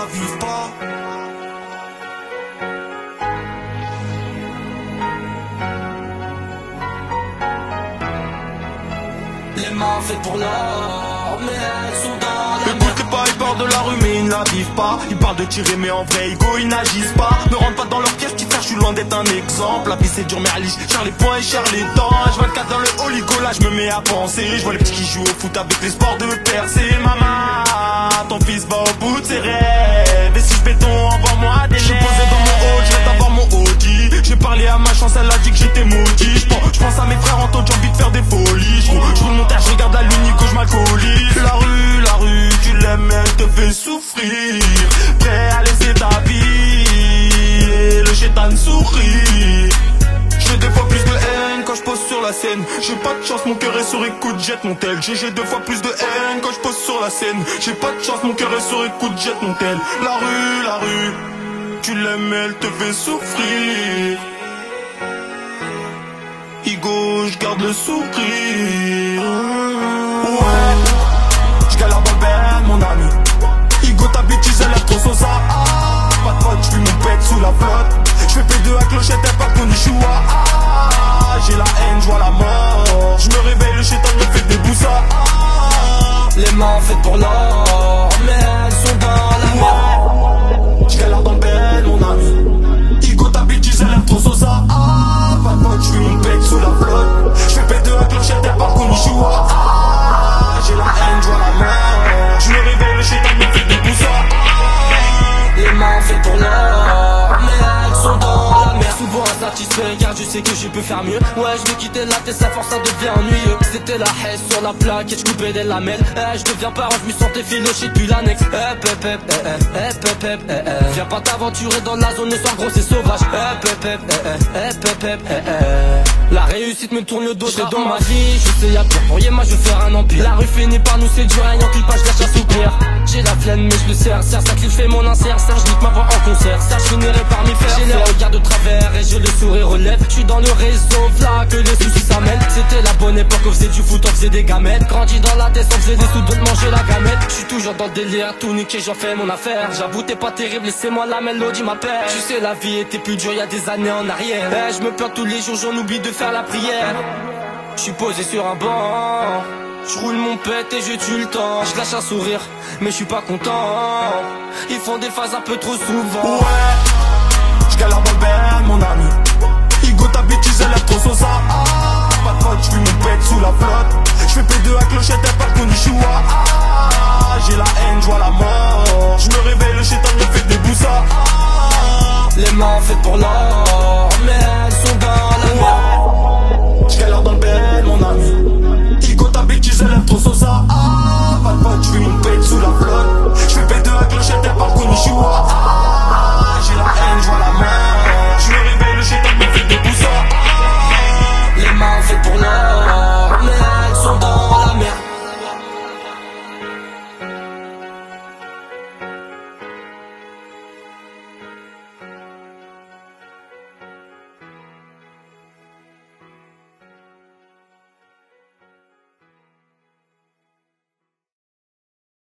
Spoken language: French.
la vivent pas. Les mains faites pour l'or, mais elles sont dans la mer. Écoutez pas, ils parlent de la rue mais ils ne la vivent pas. Ils parlent de tirer mais en vrai ego ils n'agissent pas. Ne rentre pas dans leur piège, petit frère, je suis loin d'être un exemple. La vie c'est dur mais à liche, cher les poings et cher les dents. H24 dans le oligo, là je me mets à penser. Je vois les petits qui jouent au foot avec l'espoir de percer. Maman, ton fils va au bout de ses rêves. Et si je béton, envoie-moi des lettres. Je suis posé dans mon hall, je vais t'avoir mon Audi. J'ai parlé à ma chance, elle a dit que j'étais maudit. Je pense à mes frères en taux, j'ai envie de faire des folies. Je roule mon terre, je regarde la lune, que je m'alcoolise. La rue, tu l'aimes, elle te fait souffrir. Prêt à laisser ta vie et le chétan sourit. J'ai deux fois plus de haine quand je pose sur la scène. J'ai pas de chance, mon cœur est sur écoute, jette mon tel. J'ai deux fois plus de haine quand je pose sur la scène. J'ai pas de chance, mon cœur est sur écoute, jette mon tel. La rue, tu l'aimes, elle te fait souffrir. Igo, je garde le sourire. Ouais, je galère dans le ben, mon ami. Igo, ta bêtise, elle est trop sosa. Pas de pote, j'fuis mon pet sous la flotte. J'fais P2 à clochette, elle part qu'on y choua. J'ai la haine, j'vois la mort. J'me réveille, le chétan me fait des boussas. Les mains faites pour l'or, mais elles sont dans la mer. J'galère dans le ben, mon ami. Igo, ta bêtise, elle est trop sosa. Pas de pote, j'fuis mon pet sous la flotte. J'fais P2 à clochette, elle part qu'on y choua. J'ai la haine, j'vois la mort. J'me réveille, le chétan me fait des boussas. Les mains faites pour l'or, mais elles sont dans la mer. Souvent insatisfait car je sais que je peux faire mieux. Ouais, je veux quitter la tête, ça force ça devient ennuyeux. C'était la haine sur la plaque et je coupais des lamelles. Je deviens parent, je me sentais filoché depuis l'annexe. Viens pas t'aventurer dans la zone, le soir gros c'est sauvage. La réussite me tourne le dos, je dans ma vie. Je sais y'a pire, pour moi je veux faire un empire. La rue finit par nous séduire, ayant qu'il pas, je lâche un soupir. J'ai la flemme mais je le serre, ça qu'il fait mon insert. Je nique ma voix en concert, ça je finirai par m'y faire. J'ai les regards de travers et je le sourire relève. Je suis dans le réseau, là que les soucis s'amènent. C'était la bonne époque, on faisait du foot, on faisait des gamètes. Grandi dans la tête, on faisait des sous, d'autres manger la gamette. Je suis toujours dans le délire, tout niqué, j'en fais mon affaire. J'avoue t'es pas terrible, laissez-moi la mélodie m'appelle. Tu sais la vie était plus dure il y a des années en arrière. Je me plains tous les jours, j'en oublie de faire la prière. Je suis posé sur un banc, je roule mon pet et je tue le temps. Je lâche un sourire, mais je suis pas content. Ils font des phases un peu trop souvent. Ouais, je galère dans le ben, mon ami. Igo, ta bêtise, elle est trop sosa. Pas de pote, j'fuis mon pet sous la flotte. J'fais P2 à clochette, elle part qu'on y choua. J'ai la haine, j'vois la mort. J'me réveille, le chétan me fait des boussas. Les mains faites pour l'or.